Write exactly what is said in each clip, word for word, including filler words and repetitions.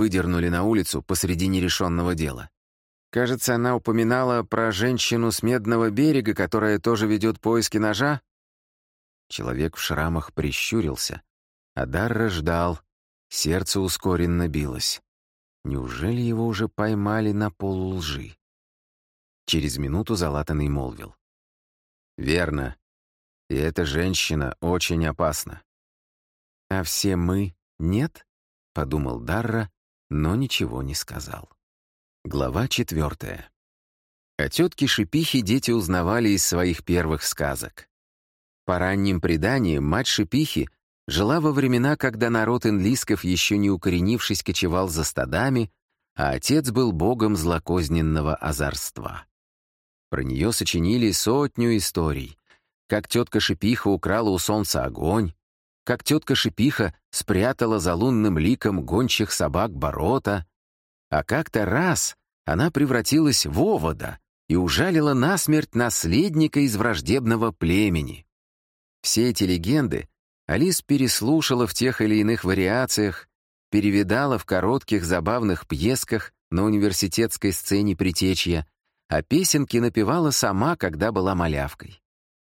выдернули на улицу посреди нерешенного дела. Кажется, она упоминала про женщину с Медного берега, которая тоже ведет поиски ножа. Человек в шрамах прищурился, а Дарра ждал. Сердце ускоренно билось. Неужели его уже поймали на полулжи? Через минуту залатанный молвил. «Верно. И эта женщина очень опасна». «А все мы нет?» — подумал Дарра, но ничего не сказал. Глава четвертая. О тетке Шипихе дети узнавали из своих первых сказок. По ранним преданиям, мать Шипихи жила во времена, когда народ инлисков, еще не укоренившись, кочевал за стадами, а отец был богом злокозненного озорства. Про нее сочинили сотню историй. Как тетка Шипиха украла у солнца огонь, как тетка Шипиха спрятала за лунным ликом гончих собак Борота, а как-то раз она превратилась в овода и ужалила насмерть наследника из враждебного племени. Все эти легенды Алис переслушала в тех или иных вариациях, перевидала в коротких забавных пьесках на университетской сцене Притечья, а песенки напевала сама, когда была малявкой.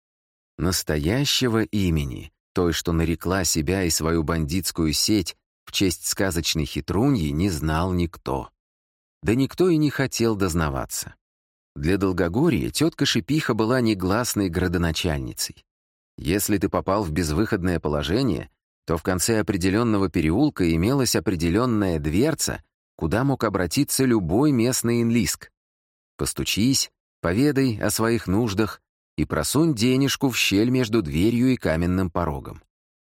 Настоящего имени, той, что нарекла себя и свою бандитскую сеть в честь сказочной хитруньи, не знал никто. Да никто и не хотел дознаваться. Для Долгогорья тетка Шипиха была негласной градоначальницей. Если ты попал в безвыходное положение, то в конце определенного переулка имелась определенная дверца, куда мог обратиться любой местный инлиск. Постучись, поведай о своих нуждах и просунь денежку в щель между дверью и каменным порогом.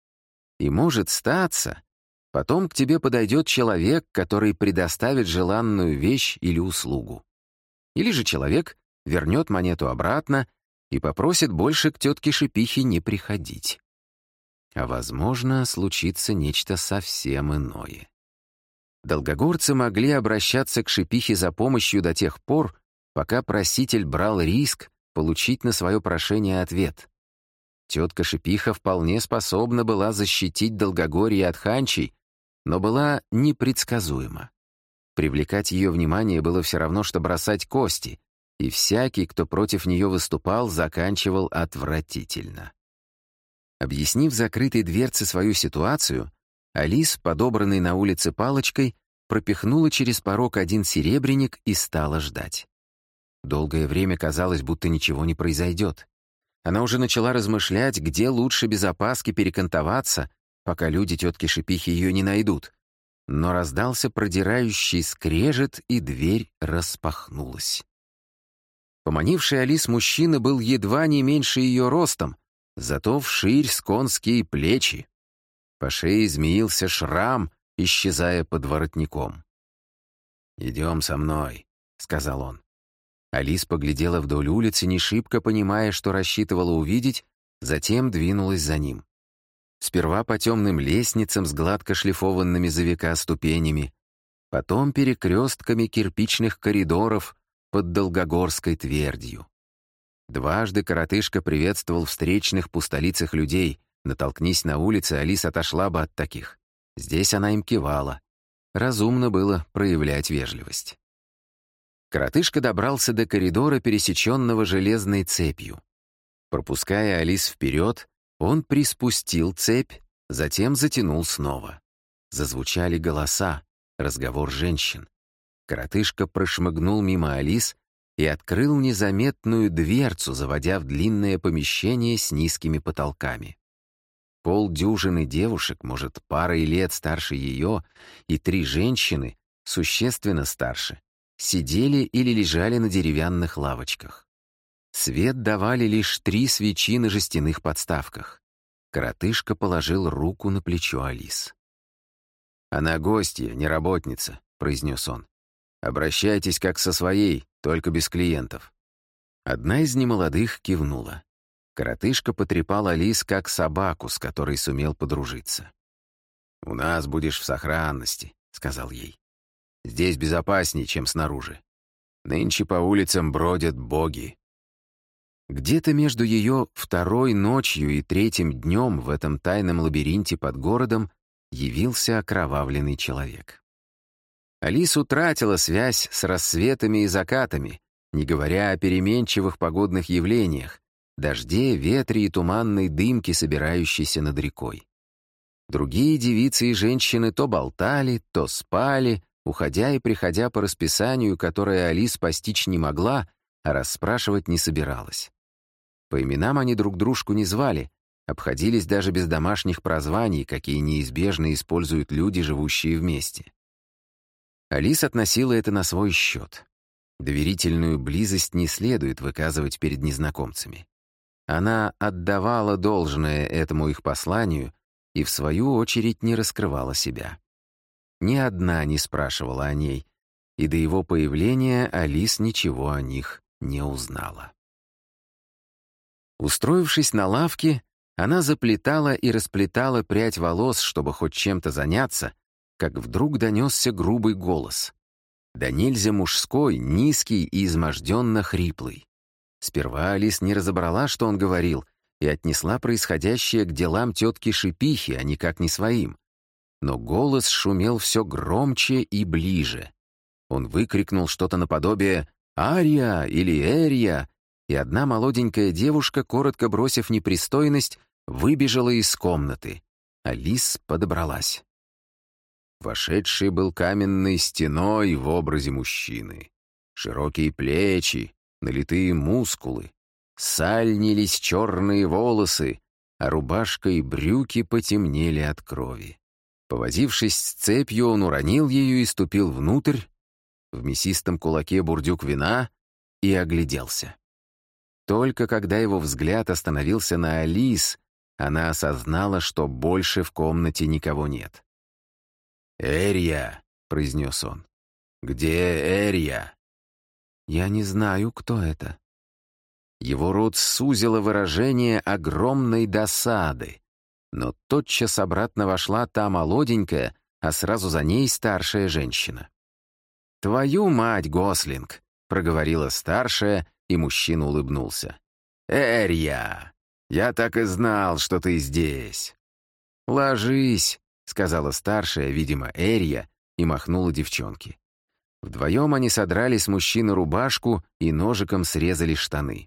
И может статься, потом к тебе подойдет человек, который предоставит желанную вещь или услугу. Или же человек вернет монету обратно и попросит больше к тетке Шипихе не приходить. А, возможно, случится нечто совсем иное. Долгогорцы могли обращаться к Шипихе за помощью до тех пор, пока проситель брал риск получить на свое прошение ответ. Тетка Шипиха вполне способна была защитить Долгогорье от ханчей, но была непредсказуема. Привлекать ее внимание было все равно, что бросать кости, и всякий, кто против нее выступал, заканчивал отвратительно. Объяснив закрытой дверце свою ситуацию, Алис, подобранной на улице палочкой, пропихнула через порог один серебряник и стала ждать. Долгое время казалось, будто ничего не произойдет. Она уже начала размышлять, где лучше без опаски перекантоваться, пока люди тетки Шипихи ее не найдут. Но раздался продирающий скрежет, и дверь распахнулась. Поманивший Алис мужчина был едва не меньше ее ростом, зато вширь сконские плечи. По шее змеился шрам, исчезая под воротником. «Идем со мной», — сказал он. Алис поглядела вдоль улицы, не шибко понимая, что рассчитывала увидеть, затем двинулась за ним. Сперва по темным лестницам с гладко шлифованными за века ступенями, потом перекрестками кирпичных коридоров под Долгогорской твердью. Дважды коротышка приветствовал встречных пустолицых людей. Натолкнись на улице, Алис отошла бы от таких. Здесь она им кивала. Разумно было проявлять вежливость. Коротышка добрался до коридора, пересеченного железной цепью. Пропуская Алис вперед, он приспустил цепь, затем затянул снова. Зазвучали голоса, разговор женщин. Коротышка прошмыгнул мимо Алис и открыл незаметную дверцу, заводя в длинное помещение с низкими потолками. Полдюжины девушек, может, парой лет старше ее, и три женщины, существенно старше, сидели или лежали на деревянных лавочках. Свет давали лишь три свечи на жестяных подставках. Коротышка положил руку на плечо Алис. «Она гостья, не работница», — произнес он. «Обращайтесь как со своей, только без клиентов». Одна из немолодых кивнула. Коротышка потрепал Алис как собаку, с которой сумел подружиться. «У нас будешь в сохранности», — сказал ей. «Здесь безопаснее, чем снаружи. Нынче по улицам бродят боги». Где-то между ее второй ночью и третьим днем в этом тайном лабиринте под городом явился окровавленный человек. Алис утратила связь с рассветами и закатами, не говоря о переменчивых погодных явлениях, дожде, ветре и туманной дымке, собирающейся над рекой. Другие девицы и женщины то болтали, то спали, уходя и приходя по расписанию, которое Алис постичь не могла, а расспрашивать не собиралась. По именам они друг дружку не звали, обходились даже без домашних прозваний, какие неизбежно используют люди, живущие вместе. Алис относила это на свой счет. Доверительную близость не следует выказывать перед незнакомцами. Она отдавала должное этому их посланию и, в свою очередь, не раскрывала себя. Ни одна не спрашивала о ней, и до его появления Алис ничего о них не узнала. Устроившись на лавке, она заплетала и расплетала прядь волос, чтобы хоть чем-то заняться, как вдруг донесся грубый голос. Да нельзя мужской, низкий и изможденно хриплый. Сперва Алис не разобрала, что он говорил, и отнесла происходящее к делам тетки Шипихи, а никак не своим. Но голос шумел все громче и ближе. Он выкрикнул что-то наподобие «Ария» или «Эрия», и одна молоденькая девушка, коротко бросив непристойность, выбежала из комнаты. Алис подобралась. Вошедший был каменной стеной в образе мужчины. Широкие плечи, налитые мускулы, сальнились черные волосы, а рубашка и брюки потемнели от крови. Повозившись с цепью, он уронил ее и ступил внутрь, в мясистом кулаке бурдюк вина, и огляделся. Только когда его взгляд остановился на Алис, она осознала, что больше в комнате никого нет. «Эрия», — произнес он. «Где Эрия?» «Я не знаю, кто это». Его рот сузило выражение огромной досады, но тотчас обратно вошла та молоденькая, а сразу за ней старшая женщина. «Твою мать, Гослинг!» — проговорила старшая, и мужчина улыбнулся. «Эрия! Я так и знал, что ты здесь!» «Ложись!» — сказала старшая, видимо, Эрия, и махнула девчонке. Вдвоем они содрали с мужчины рубашку и ножиком срезали штаны.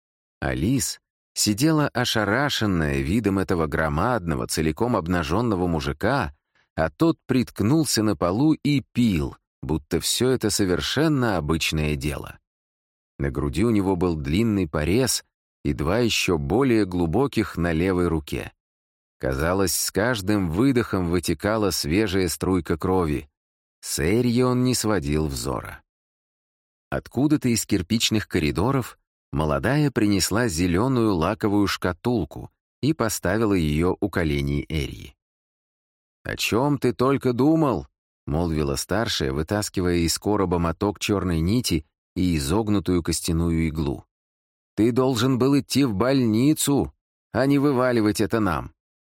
Алис сидела ошарашенная видом этого громадного, целиком обнаженного мужика, а тот приткнулся на полу и пил, будто все это совершенно обычное дело. На груди у него был длинный порез и два еще более глубоких на левой руке. Казалось, с каждым выдохом вытекала свежая струйка крови. С Эрьи он не сводил взора. Откуда-то из кирпичных коридоров молодая принесла зеленую лаковую шкатулку и поставила ее у коленей Эрьи. «О чем ты только думал?» — молвила старшая, вытаскивая из короба моток черной нити и изогнутую костяную иглу. «Ты должен был идти в больницу, а не вываливать это нам».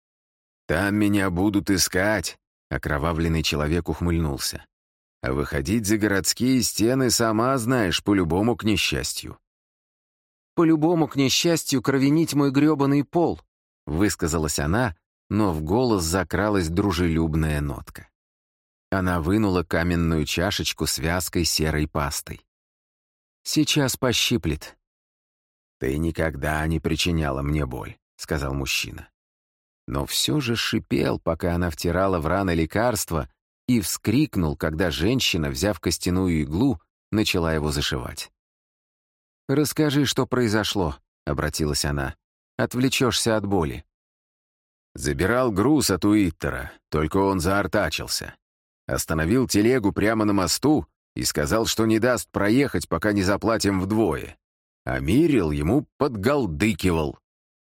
«Там меня будут искать», — окровавленный человек ухмыльнулся. «А выходить за городские стены, сама знаешь, по-любому к несчастью». «По-любому к несчастью кровенить мой грёбаный пол», — высказалась она, но в голос закралась дружелюбная нотка. Она вынула каменную чашечку с вязкой серой пастой. «Сейчас пощиплет». «Ты никогда не причиняла мне боль», — сказал мужчина. Но все же шипел, пока она втирала в раны лекарства, и вскрикнул, когда женщина, взяв костяную иглу, начала его зашивать. «Расскажи, что произошло», — обратилась она. «Отвлечешься от боли». Забирал груз от Уиттера, только он заортачился. Остановил телегу прямо на мосту и сказал, что не даст проехать, пока не заплатим вдвое. А Мирил ему подгалдыкивал.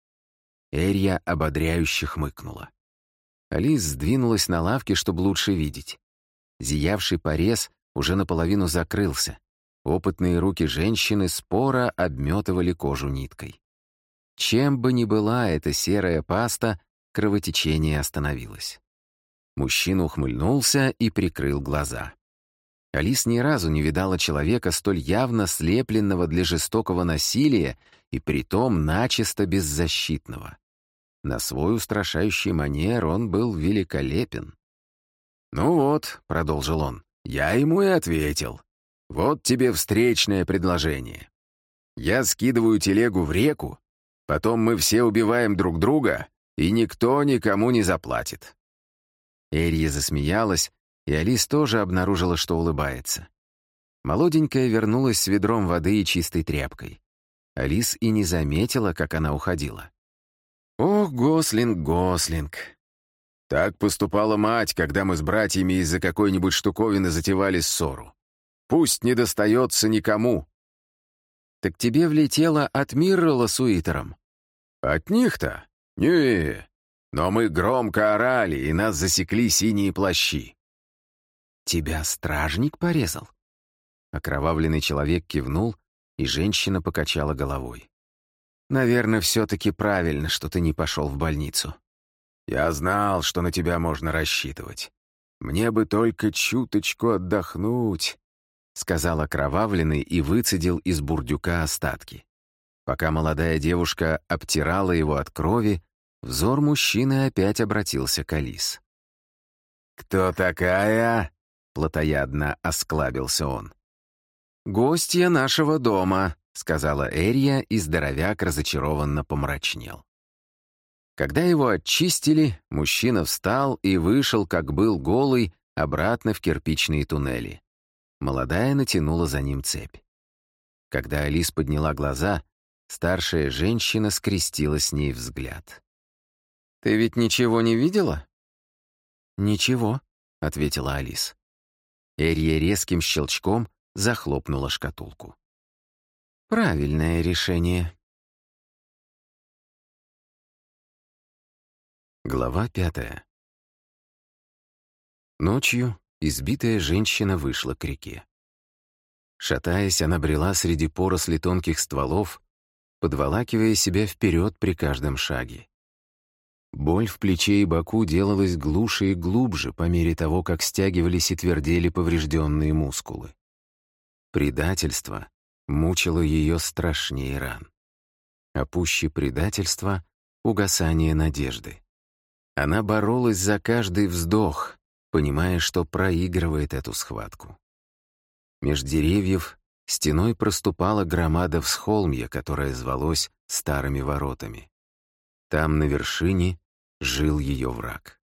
Эрья ободряюще хмыкнула. Алис сдвинулась на лавке, чтобы лучше видеть. Зиявший порез уже наполовину закрылся. Опытные руки женщины споро обметывали кожу ниткой. Чем бы ни была эта серая паста, кровотечение остановилось. Мужчина ухмыльнулся и прикрыл глаза. Алис ни разу не видала человека, столь явно слепленного для жестокого насилия и притом начисто беззащитного. На свой устрашающий манер он был великолепен. «Ну вот», — продолжил он, — Я ему и ответил. Вот тебе встречное предложение. Я скидываю телегу в реку, потом мы все убиваем друг друга, и никто никому не заплатит. Эрия засмеялась, и Алис тоже обнаружила, что улыбается. Молоденькая вернулась с ведром воды и чистой тряпкой. Алис и не заметила, как она уходила. «Ох, Гослинг, Гослинг!» Так поступала мать, когда мы с братьями из-за какой-нибудь штуковины затевали ссору. Пусть не достается никому. Так тебе влетело от Миррелла с Уитером? От них-то? Не. Но мы громко орали, и нас засекли синие плащи. Тебя стражник порезал? Окровавленный человек кивнул, и женщина покачала головой. Наверное, все-таки правильно, что ты не пошел в больницу. Я знал, что на тебя можно рассчитывать. Мне бы только чуточку отдохнуть, — сказал окровавленный и выцедил из бурдюка остатки. Пока молодая девушка обтирала его от крови, взор мужчины опять обратился к Алис. «Кто такая?» — плотоядно осклабился он. «Гостья нашего дома», — сказала Эрия, и здоровяк разочарованно помрачнел. Когда его очистили, мужчина встал и вышел, как был голый, обратно в кирпичные туннели. Молодая натянула за ним цепь. Когда Алис подняла глаза, старшая женщина скрестила с ней взгляд. «Ты ведь ничего не видела?» «Ничего», — ответила Алис. Эрия резким щелчком захлопнула шкатулку. «Правильное решение». Глава пятая. Ночью избитая женщина вышла к реке. Шатаясь, она брела среди поросли тонких стволов, подволакивая себя вперед при каждом шаге. Боль в плече и боку делалась глуше и глубже по мере того, как стягивались и твердели поврежденные мускулы. Предательство мучило ее страшнее ран. А пуще предательства — угасание надежды. Она боролась за каждый вздох, понимая, что проигрывает эту схватку. Меж деревьев стеной проступала громада всхолмья, которое звалось Старыми воротами. Там, на вершине, жил ее враг.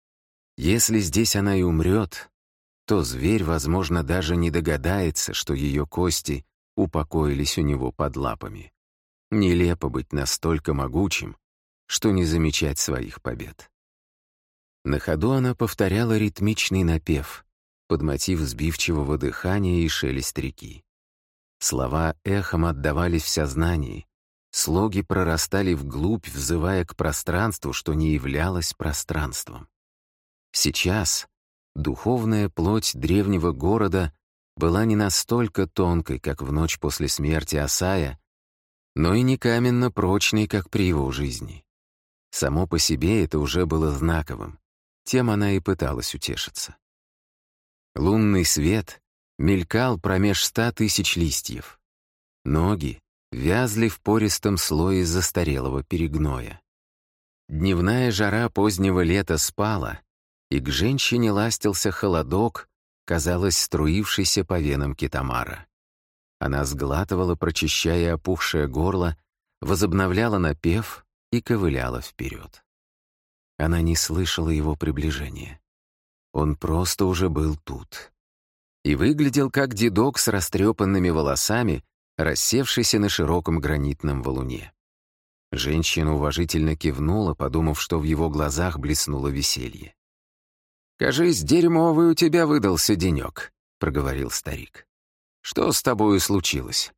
Если здесь она и умрет, то зверь, возможно, даже не догадается, что ее кости упокоились у него под лапами. Нелепо быть настолько могучим, что не замечать своих побед. На ходу она повторяла ритмичный напев, под мотив сбивчивого дыхания и шелест реки. Слова эхом отдавались в сознании, слоги прорастали вглубь, взывая к пространству, что не являлось пространством. Сейчас духовная плоть древнего города была не настолько тонкой, как в ночь после смерти Асая, но и не каменно прочной, как при его жизни. Само по себе это уже было знаковым, тем она и пыталась утешиться. Лунный свет мелькал промеж ста тысяч листьев. Ноги вязли в пористом слое застарелого перегноя. Дневная жара позднего лета спала, и к женщине ластился холодок, казалось, струившийся по венам китамара. Она сглатывала, прочищая опухшее горло, возобновляла напев и ковыляла вперед. Она не слышала его приближения. Он просто уже был тут. И выглядел как дедок с растрепанными волосами, рассевшийся на широком гранитном валуне. Женщина уважительно кивнула, подумав, что в его глазах блеснуло веселье. «Кажись, дерьмовый у тебя выдался денек», — проговорил старик. «Что с тобою случилось?»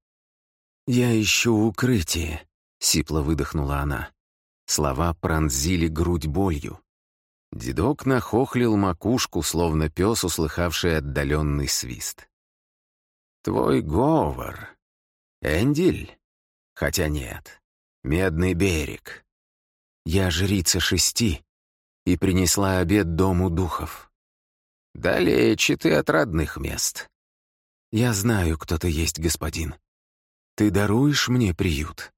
«Я ищу укрытие», — сипло выдохнула она. Слова пронзили грудь болью. Дедок нахохлил макушку, словно пес, услыхавший отдаленный свист. «Твой говор. Эндиль? Хотя нет. Медный берег. Я жрица шести и принесла обед дому духов. Далече ты от родных мест. Я знаю, кто ты есть, господин. Ты даруешь мне приют?»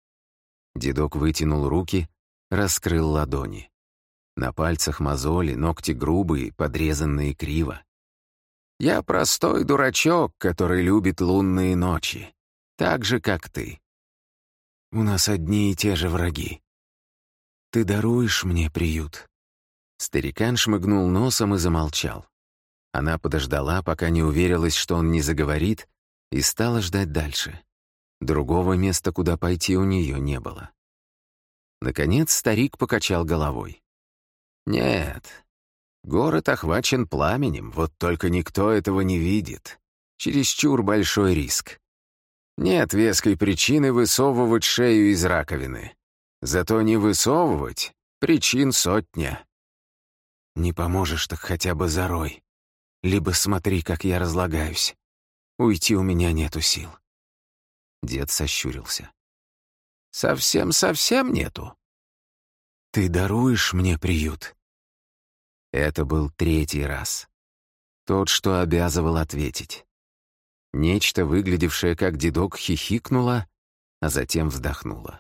Дедок вытянул руки, раскрыл ладони. На пальцах мозоли, ногти грубые, подрезанные криво. Я простой дурачок, который любит лунные ночи. Так же, как ты. У нас одни и те же враги. Ты даруешь мне приют?» Старикан шмыгнул носом и замолчал. Она подождала, пока не уверилась, что он не заговорит, и стала ждать дальше. Другого места, куда пойти, у нее не было. Наконец старик покачал головой. «Нет, город охвачен пламенем, вот только никто этого не видит. Чересчур большой риск. Нет веской причины высовывать шею из раковины. Зато не высовывать причин сотня. Не поможешь, так хотя бы зарой. Либо смотри, как я разлагаюсь. Уйти у меня нету сил». Дед сощурился. «Совсем-совсем нету?» «Ты даруешь мне приют?» Это был третий раз. Тот, что обязывал ответить. Нечто, выглядевшее как дедок, хихикнуло, а затем вздохнуло.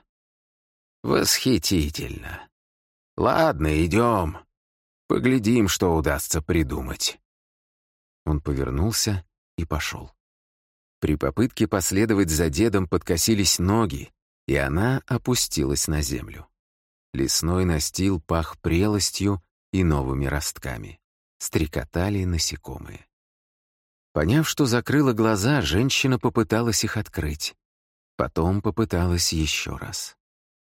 «Восхитительно. Ладно, идем. Поглядим, что удастся придумать». Он повернулся и пошел. При попытке последовать за дедом подкосились ноги, и она опустилась на землю. Лесной настил пах прелостью и новыми ростками. Стрекотали насекомые. Поняв, что закрыла глаза, женщина попыталась их открыть. Потом попыталась еще раз.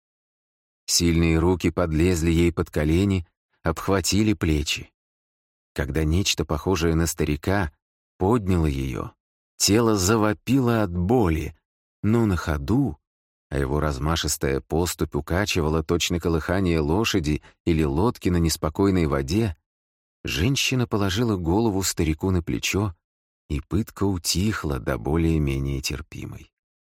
Сильные руки подлезли ей под колени, обхватили плечи. Когда нечто похожее на старика подняло ее, тело завопило от боли, но на ходу, а его размашистая поступь укачивала точно колыхание лошади или лодки на неспокойной воде, женщина положила голову старику на плечо, и пытка утихла до более-менее терпимой.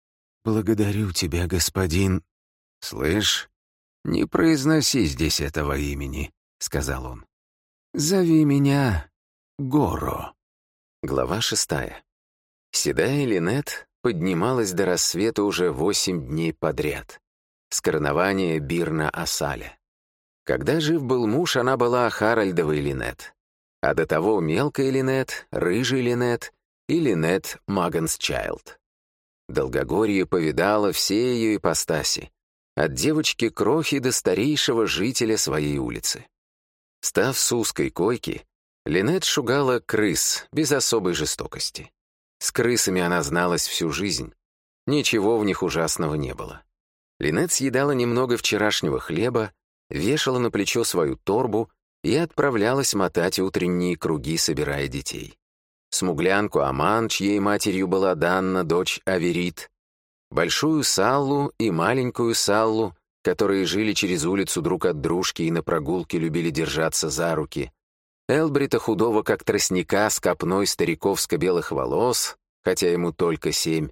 «Благодарю тебя, господин...» «Слышь, не произноси здесь этого имени», — сказал он. «Зови меня Горо». Глава шестая. Седая Линет поднималась до рассвета уже восемь дней подряд. С коронования Бирна Асаля. Когда жив был муж, она была Харальдовой Линет. А до того мелкая Линет, рыжий Линет и Линет Магансчайлд. Долгогорье повидало все ее ипостаси. От девочки-крохи до старейшего жителя своей улицы. Став с узкой койки, Линет шугала крыс без особой жестокости. С крысами она зналась всю жизнь. Ничего в них ужасного не было. Линет съедала немного вчерашнего хлеба, вешала на плечо свою торбу и отправлялась мотать утренние круги, собирая детей. Смуглянку Аман, чьей матерью была Данна, дочь Аверит, большую Саллу и маленькую Саллу, которые жили через улицу друг от дружки и на прогулке любили держаться за руки, Элбрита худого как тростника с копной стариковско-белых волос, хотя ему только семь.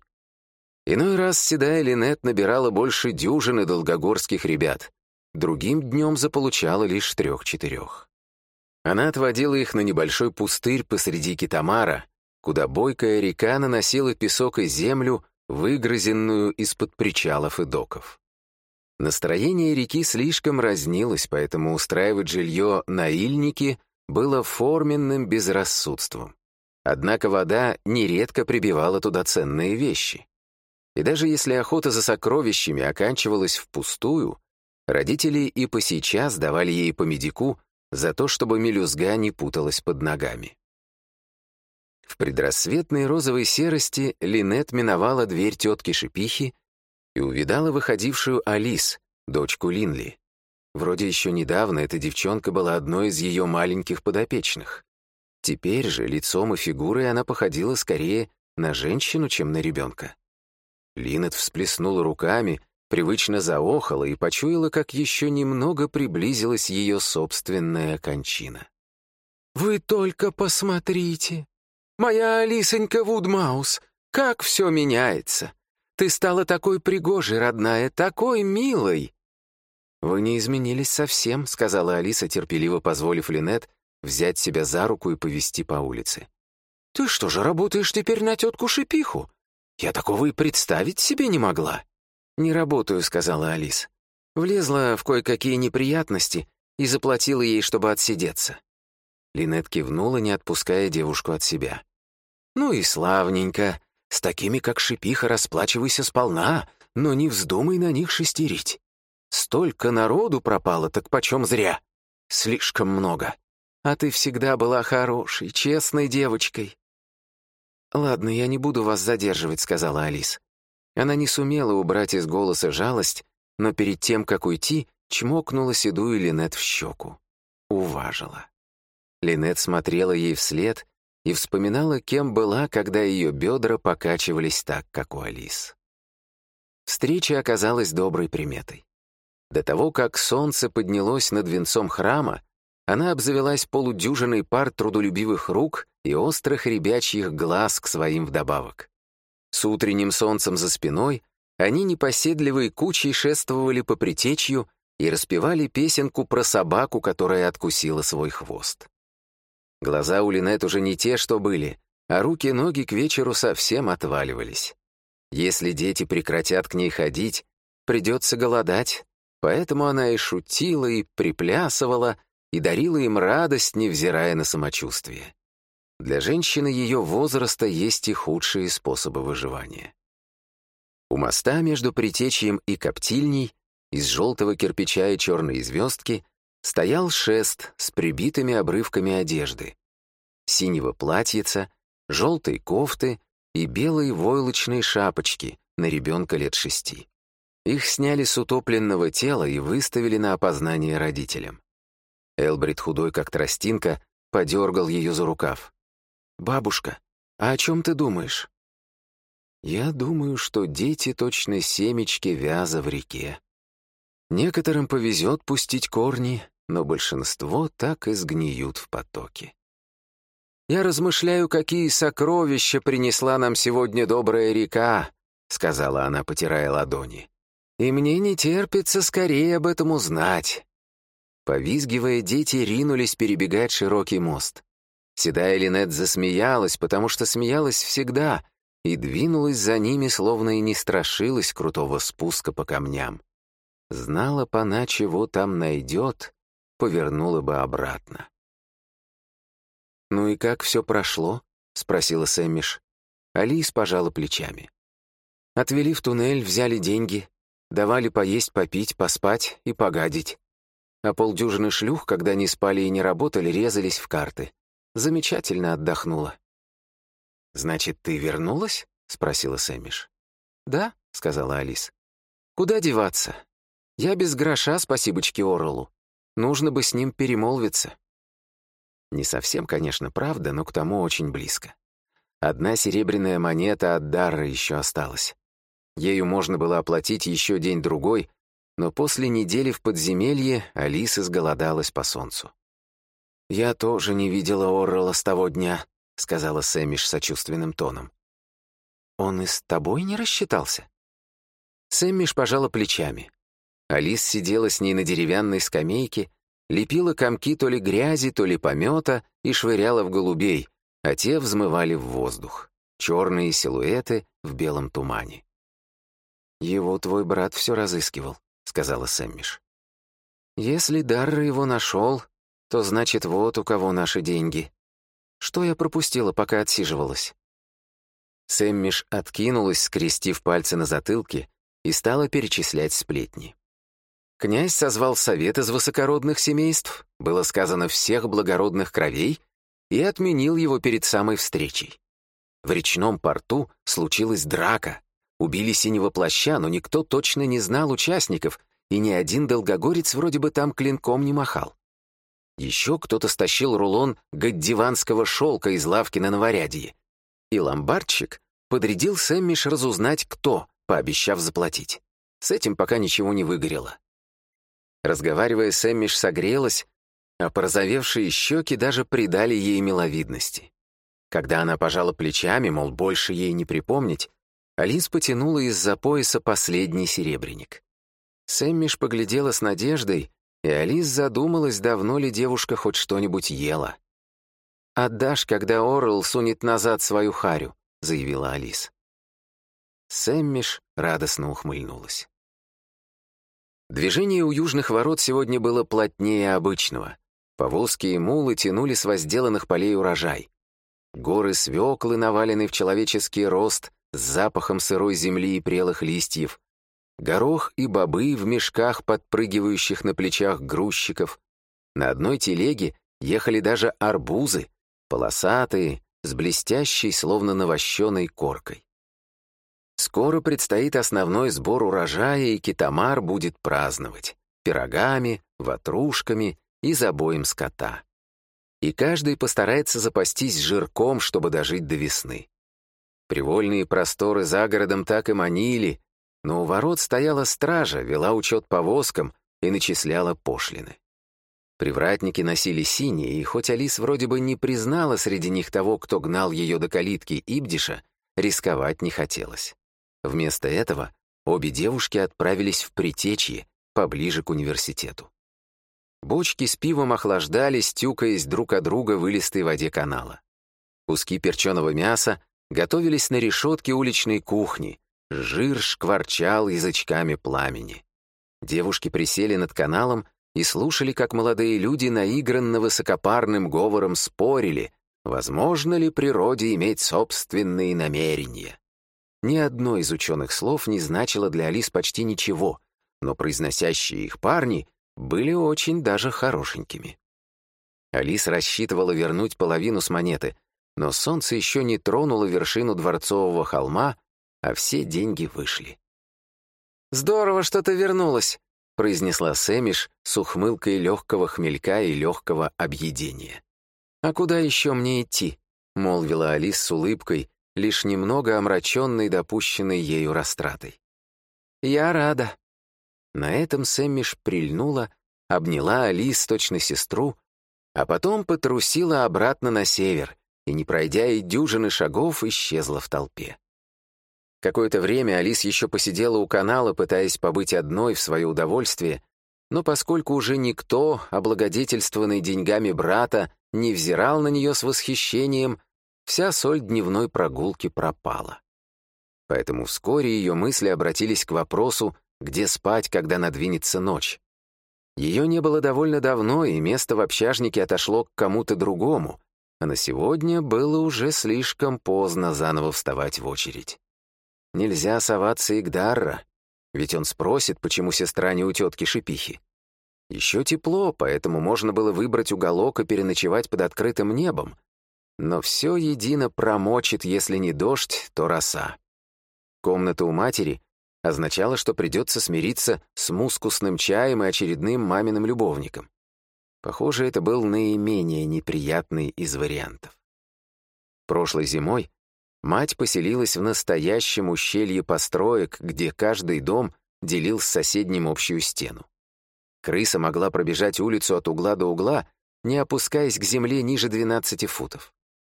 Иной раз седая Линет набирала больше дюжины долгогорских ребят, другим днем заполучала лишь трех-четырех. Она отводила их на небольшой пустырь посреди Китамара, куда бойкая река наносила песок и землю, выгрызенную из-под причалов и доков. Настроение реки слишком разнилось, поэтому устраивать жилье на Ильнике было форменным безрассудством. Однако вода нередко прибивала туда ценные вещи. И даже если охота за сокровищами оканчивалась впустую, родители и по сейчас давали ей по медику за то, чтобы мелюзга не путалась под ногами. В предрассветной розовой серости Линет миновала дверь тетки Шипихи и увидала выходившую Алис, дочку Линли. Вроде еще недавно эта девчонка была одной из ее маленьких подопечных. Теперь же лицом и фигурой она походила скорее на женщину, чем на ребенка. Линет всплеснула руками, привычно заохала и почуяла, как еще немного приблизилась ее собственная кончина. «Вы только посмотрите! Моя Алисонька Вудмаус! Как все меняется! Ты стала такой пригожей, родная, такой милой!» «Вы не изменились совсем», — сказала Алиса, терпеливо позволив Линет взять себя за руку и повести по улице. «Ты что же, работаешь теперь на тетку Шипиху? Я такого и представить себе не могла». «Не работаю», — сказала Алис. Влезла в кое-какие неприятности и заплатила ей, чтобы отсидеться. Линет кивнула, не отпуская девушку от себя. «Ну и славненько. С такими, как Шипиха, расплачивайся сполна, но не вздумай на них шестерить. Столько народу пропало, так почем зря? Слишком много. А ты всегда была хорошей, честной девочкой». «Ладно, я не буду вас задерживать», — сказала Алис. Она не сумела убрать из голоса жалость, но перед тем, как уйти, чмокнула седую Линет в щеку. Уважила. Линет смотрела ей вслед и вспоминала, кем была, когда ее бедра покачивались так, как у Алис. Встреча оказалась доброй приметой. До того, как солнце поднялось над венцом храма, она обзавелась полудюжиной пар трудолюбивых рук и острых ребячьих глаз к своим вдобавок. С утренним солнцем за спиной они непоседливой кучей шествовали по притечью и распевали песенку про собаку, которая откусила свой хвост. Глаза у Линет уже не те, что были, а руки-ноги к вечеру совсем отваливались. Если дети прекратят к ней ходить, придется голодать, поэтому она и шутила, и приплясывала, и дарила им радость, невзирая на самочувствие. Для женщины ее возраста есть и худшие способы выживания. У моста между Притечьем и Коптильней из желтого кирпича и черной звездки стоял шест с прибитыми обрывками одежды, синего платьица, желтой кофты и белой войлочной шапочки на ребенка лет шести. Их сняли с утопленного тела и выставили на опознание родителям. Элбрид, худой как тростинка, подергал ее за рукав. «Бабушка, а о чем ты думаешь?» «Я думаю, что дети точно семечки вяза в реке. Некоторым повезет пустить корни, но большинство так и сгниют в потоке. Я размышляю, какие сокровища принесла нам сегодня добрая река», — сказала она, потирая ладони. «И мне не терпится скорее об этом узнать». Повизгивая, дети ринулись перебегать широкий мост. Седая Линет засмеялась, потому что смеялась всегда, и двинулась за ними, словно и не страшилась крутого спуска по камням. Знала б она, чего там найдет, повернула бы обратно. «Ну и как все прошло?» — спросила Сэммиш. Алис пожала плечами. «Отвели в туннель, взяли деньги, давали поесть, попить, поспать и погадить. А полдюжины шлюх, когда не спали и не работали, резались в карты. Замечательно отдохнула». «Значит, ты вернулась?» — спросила Сэммиш. «Да», — сказала Алис. «Куда деваться? Я без гроша, спасибочки Орелу. Нужно бы с ним перемолвиться». Не совсем, конечно, правда, но к тому очень близко. Одна серебряная монета от Дарра еще осталась. Ею можно было оплатить еще день-другой, но после недели в подземелье Алис изголодалась по солнцу. «Я тоже не видела Оррелла с того дня», — сказала Сэммиш сочувственным тоном. «Он и с тобой не рассчитался?» Сэммиш пожала плечами. Алис сидела с ней на деревянной скамейке, лепила комки то ли грязи, то ли помета и швыряла в голубей, а те взмывали в воздух. Черные силуэты в белом тумане. «Его твой брат все разыскивал», — сказала Сэммиш. «Если Дарра его нашел, то значит вот у кого наши деньги. Что я пропустила, пока отсиживалась?» Сэммиш откинулась, скрестив пальцы на затылке, и стала перечислять сплетни. Князь созвал совет из высокородных семейств, было сказано всех благородных кровей, и отменил его перед самой встречей. В речном порту случилась драка. Убили синего плаща, но никто точно не знал участников, и ни один долгогорец вроде бы там клинком не махал. Еще кто-то стащил рулон гаддиванского шелка из лавки на Новорядье, и ломбардщик подрядил Сэммиш разузнать, кто, пообещав заплатить. С этим пока ничего не выгорело. Разговаривая, Сэммиш согрелась, а порозовевшие щеки даже придали ей миловидности. Когда она пожала плечами, мол, больше ей не припомнить, Алис потянула из-за пояса последний серебряник. Сэммиш поглядела с надеждой, и Алис задумалась, давно ли девушка хоть что-нибудь ела. «Отдашь, когда Орел сунет назад свою харю», — заявила Алис. Сэммиш радостно ухмыльнулась. Движение у южных ворот сегодня было плотнее обычного. Повозки и мулы тянули с возделанных полей урожай. Горы свеклы навалены в человеческий рост с запахом сырой земли и прелых листьев, горох и бобы в мешках, подпрыгивающих на плечах грузчиков. На одной телеге ехали даже арбузы, полосатые, с блестящей, словно навощенной коркой. Скоро предстоит основной сбор урожая, и Китамар будет праздновать пирогами, ватрушками и забоем скота. И каждый постарается запастись жирком, чтобы дожить до весны. Привольные просторы за городом так и манили, но у ворот стояла стража, вела учет повозкам и начисляла пошлины. Привратники носили синие, и хоть Алис вроде бы не признала среди них того, кто гнал ее до калитки Ибдиша, рисковать не хотелось. Вместо этого обе девушки отправились в Притечье, поближе к университету. Бочки с пивом охлаждались, тюкаясь друг от друга в илистой воде канала. Куски перченого мяса готовились на решетке уличной кухни, жир шкварчал язычками пламени. Девушки присели над каналом и слушали, как молодые люди наигранно высокопарным говором спорили, возможно ли природе иметь собственные намерения. Ни одно из ученых слов не значило для Алис почти ничего, но произносящие их парни были очень даже хорошенькими. Алис рассчитывала вернуть половину с монеты, но солнце еще не тронуло вершину дворцового холма, а все деньги вышли. «Здорово, что ты вернулась», — произнесла Сэмиш с ухмылкой легкого хмелька и легкого объедения. «А куда еще мне идти?» — молвила Алис с улыбкой, лишь немного омраченной допущенной ею растратой. «Я рада». На этом Сэммиш прильнула, обняла Алис, точно сестру, а потом потрусила обратно на север и, не пройдя и дюжины шагов, исчезла в толпе. Какое-то время Алис еще посидела у канала, пытаясь побыть одной в свое удовольствие, но поскольку уже никто, облагодетельствованный деньгами брата, не взирал на нее с восхищением, вся соль дневной прогулки пропала. Поэтому вскоре ее мысли обратились к вопросу, где спать, когда надвинется ночь. Ее не было довольно давно, и место в общажнике отошло к кому-то другому, а на сегодня было уже слишком поздно заново вставать в очередь. Нельзя соваться и к Дарра, ведь он спросит, почему сестра не у тетки Шипихи. Еще тепло, поэтому можно было выбрать уголок и переночевать под открытым небом, но все едино промочит, если не дождь, то роса. Комната у матери означало, что придется смириться с мускусным чаем и очередным маминым любовником. Похоже, это был наименее неприятный из вариантов. Прошлой зимой мать поселилась в настоящем ущелье построек, где каждый дом делил с соседним общую стену. Крыса могла пробежать улицу от угла до угла, не опускаясь к земле ниже двенадцати футов.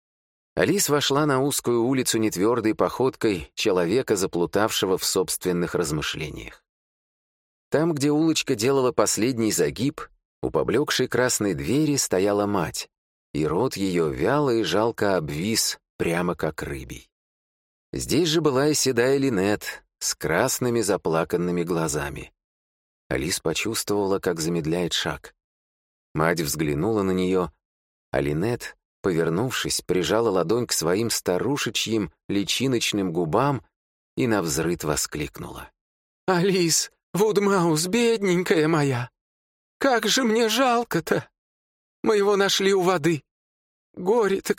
Алис вошла на узкую улицу нетвердой походкой человека, заплутавшего в собственных размышлениях. Там, где улочка делала последний загиб, у поблекшей красной двери стояла мать, и рот ее вяло и жалко обвис, прямо как рыбий. Здесь же была и седая Линет с красными заплаканными глазами. Алис почувствовала, как замедляет шаг. Мать взглянула на нее, а Линет, повернувшись, прижала ладонь к своим старушечьим личиночным губам и навзрыд воскликнула. «Алис, Вудмаус, бедненькая моя! Как же мне жалко-то! Мы его нашли у воды. Горе-то